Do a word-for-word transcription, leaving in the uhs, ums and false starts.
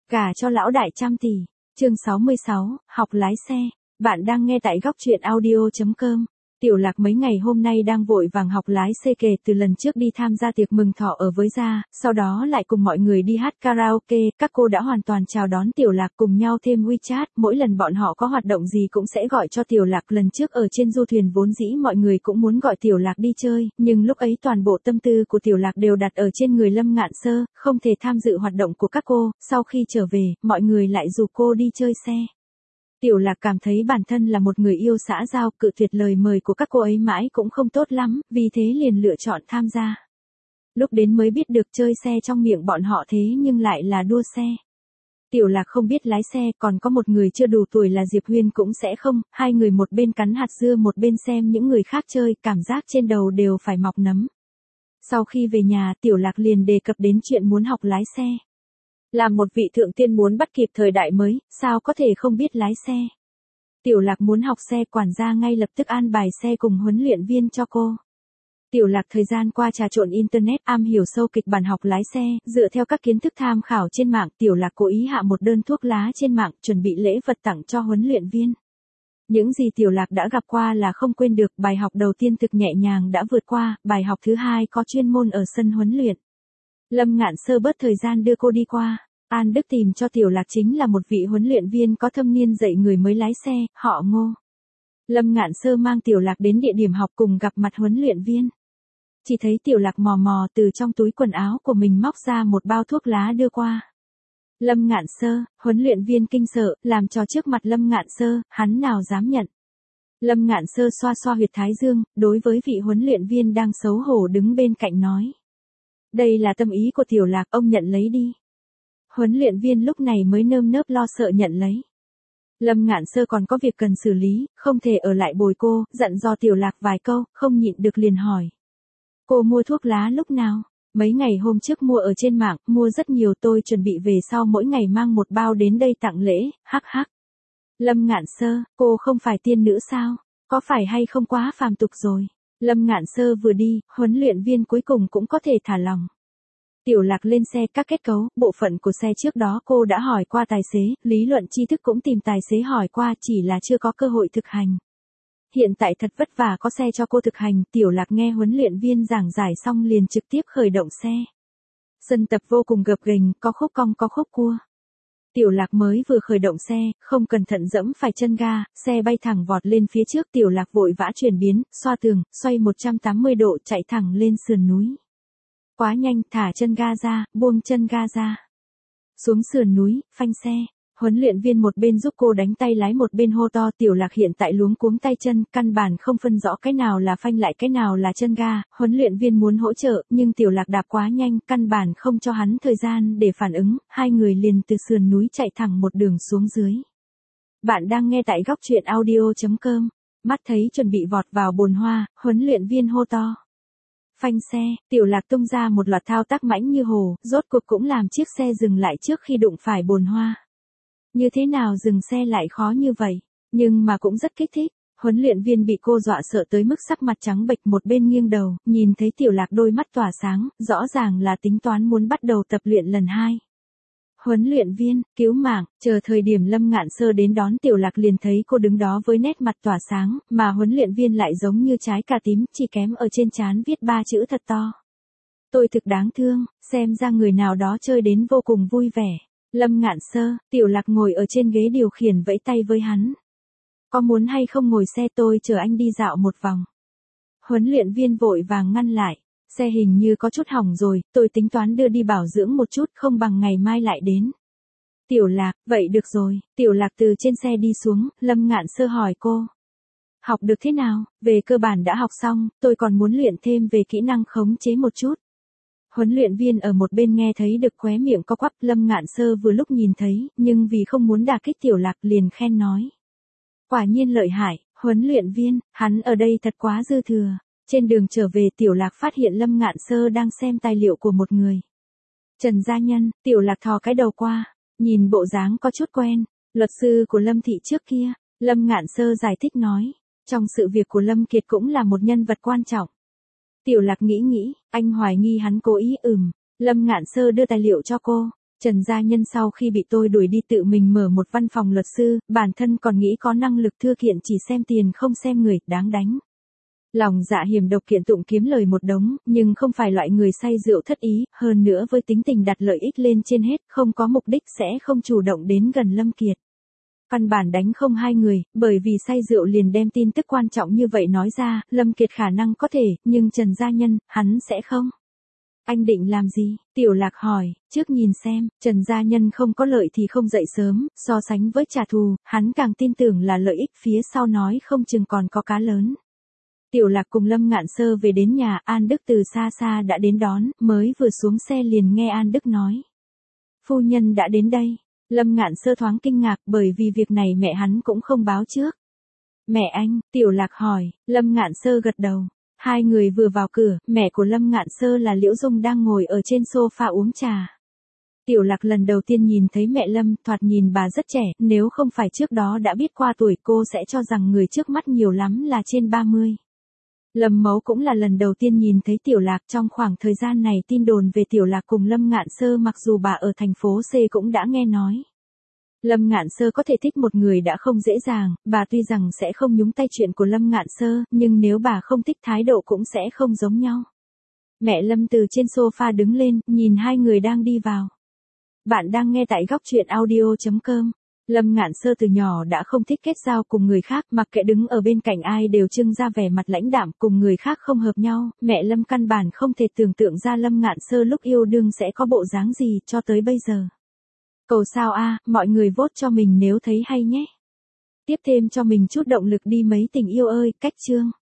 Gả cho lão đại trăm tỷ. Chương sáu mươi sáu, học lái xe. Bạn đang nghe tại góc truyện audio chấm com. Tiểu Lạc mấy ngày hôm nay đang vội vàng học lái xe kể từ lần trước đi tham gia tiệc mừng thọ ở với gia, sau đó lại cùng mọi người đi hát karaoke, các cô đã hoàn toàn chào đón Tiểu Lạc cùng nhau thêm WeChat, mỗi lần bọn họ có hoạt động gì cũng sẽ gọi cho Tiểu Lạc. Lần trước ở trên du thuyền vốn dĩ mọi người cũng muốn gọi Tiểu Lạc đi chơi, nhưng lúc ấy toàn bộ tâm tư của Tiểu Lạc đều đặt ở trên người Lâm Ngạn Sơ, không thể tham dự hoạt động của các cô, sau khi trở về, mọi người lại rủ cô đi chơi xe. Tiểu Lạc cảm thấy bản thân là một người yêu xã giao, cự tuyệt lời mời của các cô ấy mãi cũng không tốt lắm, vì thế liền lựa chọn tham gia. Lúc đến mới biết được chơi xe trong miệng bọn họ thế nhưng lại là đua xe. Tiểu Lạc không biết lái xe, còn có một người chưa đủ tuổi là Diệp Huyên cũng sẽ không, hai người một bên cắn hạt dưa một bên xem những người khác chơi, cảm giác trên đầu đều phải mọc nấm. Sau khi về nhà, Tiểu Lạc liền đề cập đến chuyện muốn học lái xe. Làm một vị thượng tiên muốn bắt kịp thời đại mới, sao có thể không biết lái xe. Tiểu Lạc muốn học xe, quản gia ngay lập tức an bài xe cùng huấn luyện viên cho cô. Tiểu Lạc thời gian qua trà trộn internet, am hiểu sâu kịch bản học lái xe, dựa theo các kiến thức tham khảo trên mạng, Tiểu Lạc cố ý hạ một đơn thuốc lá trên mạng, chuẩn bị lễ vật tặng cho huấn luyện viên. Những gì Tiểu Lạc đã gặp qua là không quên được, bài học đầu tiên thực nhẹ nhàng đã vượt qua, bài học thứ hai có chuyên môn ở sân huấn luyện. Lâm Ngạn Sơ bớt thời gian đưa cô đi qua. An Đức tìm cho Tiểu Lạc chính là một vị huấn luyện viên có thâm niên dạy người mới lái xe, họ Ngô. Lâm Ngạn Sơ mang Tiểu Lạc đến địa điểm học cùng gặp mặt huấn luyện viên. Chỉ thấy Tiểu Lạc mò mò từ trong túi quần áo của mình móc ra một bao thuốc lá đưa qua. Lâm Ngạn Sơ, huấn luyện viên kinh sợ, làm trò trước mặt Lâm Ngạn Sơ, hắn nào dám nhận. Lâm Ngạn Sơ xoa xoa huyệt thái dương, đối với vị huấn luyện viên đang xấu hổ đứng bên cạnh nói. Đây là tâm ý của Tiểu Lạc, ông nhận lấy đi. Huấn luyện viên lúc này mới nơm nớp lo sợ nhận lấy. Lâm Ngạn Sơ còn có việc cần xử lý, không thể ở lại bồi cô, dặn dò Tiểu Lạc vài câu, không nhịn được liền hỏi. Cô mua thuốc lá lúc nào? Mấy ngày hôm trước mua ở trên mạng, mua rất nhiều, tôi chuẩn bị về sau mỗi ngày mang một bao đến đây tặng lễ, hắc hắc. Lâm Ngạn Sơ, cô không phải tiên nữ sao? Có phải hay không quá phàm tục rồi? Lâm Ngạn Sơ vừa đi, huấn luyện viên cuối cùng cũng có thể thả lòng. Tiểu Lạc lên xe, các kết cấu, bộ phận của xe trước đó cô đã hỏi qua tài xế, lý luận tri thức cũng tìm tài xế hỏi qua, chỉ là chưa có cơ hội thực hành. Hiện tại thật vất vả có xe cho cô thực hành, Tiểu Lạc nghe huấn luyện viên giảng giải xong liền trực tiếp khởi động xe. Sân tập vô cùng gập ghềnh, có khúc cong có khúc cua. Tiểu Lạc mới vừa khởi động xe, không cẩn thận dẫm phải chân ga, xe bay thẳng vọt lên phía trước, Tiểu Lạc vội vã chuyển biến, xoa tường, xoay một trăm tám mươi độ chạy thẳng lên sườn núi. Quá nhanh, thả chân ga ra, buông chân ga ra. Xuống sườn núi, phanh xe. Huấn luyện viên một bên giúp cô đánh tay lái một bên hô to. Tiểu Lạc hiện tại luống cuống tay chân, căn bản không phân rõ cái nào là phanh lại cái nào là chân ga. Huấn luyện viên muốn hỗ trợ, nhưng Tiểu Lạc đạp quá nhanh, căn bản không cho hắn thời gian để phản ứng. Hai người liền từ sườn núi chạy thẳng một đường xuống dưới. Bạn đang nghe tại góc truyện audio chấm com. Mắt thấy chuẩn bị vọt vào bồn hoa, huấn luyện viên hô to. Phanh xe, Tiểu Lạc tung ra một loạt thao tác mãnh như hồ, rốt cuộc cũng làm chiếc xe dừng lại trước khi đụng phải bồn hoa. Như thế nào dừng xe lại khó như vậy, nhưng mà cũng rất kích thích. Huấn luyện viên bị cô dọa sợ tới mức sắc mặt trắng bệch, một bên nghiêng đầu, nhìn thấy Tiểu Lạc đôi mắt tỏa sáng, rõ ràng là tính toán muốn bắt đầu tập luyện lần hai. Huấn luyện viên, cứu mạng, chờ thời điểm Lâm Ngạn Sơ đến đón Tiểu Lạc liền thấy cô đứng đó với nét mặt tỏa sáng, mà huấn luyện viên lại giống như trái cà tím, chỉ kém ở trên trán viết ba chữ thật to. Tôi thực đáng thương, xem ra người nào đó chơi đến vô cùng vui vẻ. Lâm Ngạn Sơ, Tiểu Lạc ngồi ở trên ghế điều khiển vẫy tay với hắn. Có muốn hay không ngồi xe, tôi chờ anh đi dạo một vòng. Huấn luyện viên vội vàng ngăn lại. Xe hình như có chút hỏng rồi, tôi tính toán đưa đi bảo dưỡng một chút, không bằng ngày mai lại đến. Tiểu Lạc, vậy được rồi. Tiểu Lạc từ trên xe đi xuống, Lâm Ngạn Sơ hỏi cô. Học được thế nào? Về cơ bản đã học xong, tôi còn muốn luyện thêm về kỹ năng khống chế một chút. Huấn luyện viên ở một bên nghe thấy được khóe miệng co quắp. Lâm Ngạn Sơ vừa lúc nhìn thấy, nhưng vì không muốn đả kích Tiểu Lạc liền khen nói. Quả nhiên lợi hại, huấn luyện viên, hắn ở đây thật quá dư thừa. Trên đường trở về, Tiểu Lạc phát hiện Lâm Ngạn Sơ đang xem tài liệu của một người. Trần Gia Nhân. Tiểu Lạc thò cái đầu qua, nhìn bộ dáng có chút quen, luật sư của Lâm thị trước kia. Lâm Ngạn Sơ giải thích nói, trong sự việc của Lâm Kiệt cũng là một nhân vật quan trọng. Tiểu Lạc nghĩ nghĩ, anh hoài nghi hắn cố ý ừm. Lâm Ngạn Sơ đưa tài liệu cho cô. Trần Gia Nhân sau khi bị tôi đuổi đi tự mình mở một văn phòng luật sư, bản thân còn nghĩ có năng lực thưa kiện chỉ xem tiền không xem người, đáng đánh. Lòng dạ hiểm độc kiện tụng kiếm lời một đống, nhưng không phải loại người say rượu thất ý, hơn nữa với tính tình đặt lợi ích lên trên hết, không có mục đích sẽ không chủ động đến gần Lâm Kiệt. Căn bản đánh không hai người, bởi vì say rượu liền đem tin tức quan trọng như vậy nói ra, Lâm Kiệt khả năng có thể, nhưng Trần Gia Nhân, hắn sẽ không. Anh định làm gì? Tiểu Lạc hỏi, trước nhìn xem, Trần Gia Nhân không có lợi thì không dậy sớm, so sánh với trả thù, hắn càng tin tưởng là lợi ích phía sau nói không chừng còn có cá lớn. Tiểu Lạc cùng Lâm Ngạn Sơ về đến nhà, An Đức từ xa xa đã đến đón, mới vừa xuống xe liền nghe An Đức nói. Phu nhân đã đến đây. Lâm Ngạn Sơ thoáng kinh ngạc bởi vì việc này mẹ hắn cũng không báo trước. Mẹ anh, Tiểu Lạc hỏi, Lâm Ngạn Sơ gật đầu. Hai người vừa vào cửa, mẹ của Lâm Ngạn Sơ là Liễu Dung đang ngồi ở trên sofa uống trà. Tiểu Lạc lần đầu tiên nhìn thấy mẹ Lâm, thoạt nhìn bà rất trẻ, nếu không phải trước đó đã biết qua tuổi cô sẽ cho rằng người trước mắt nhiều lắm là trên ba mươi. Lâm Mấu cũng là lần đầu tiên nhìn thấy Tiểu Lạc, trong khoảng thời gian này tin đồn về Tiểu Lạc cùng Lâm Ngạn Sơ mặc dù bà ở thành phố C cũng đã nghe nói. Lâm Ngạn Sơ có thể thích một người đã không dễ dàng, bà tuy rằng sẽ không nhúng tay chuyện của Lâm Ngạn Sơ, nhưng nếu bà không thích thái độ cũng sẽ không giống nhau. Mẹ Lâm từ trên sofa đứng lên, nhìn hai người đang đi vào. Bạn đang nghe tại góc truyện audio chấm com. Lâm Ngạn Sơ từ nhỏ đã không thích kết giao cùng người khác, mặc kệ đứng ở bên cạnh ai đều trưng ra vẻ mặt lãnh đạm, cùng người khác không hợp nhau, mẹ Lâm căn bản không thể tưởng tượng ra Lâm Ngạn Sơ lúc yêu đương sẽ có bộ dáng gì cho tới bây giờ. Cầu sao a, mọi người vote cho mình nếu thấy hay nhé. Tiếp thêm cho mình chút động lực đi mấy tình yêu ơi, cách chương.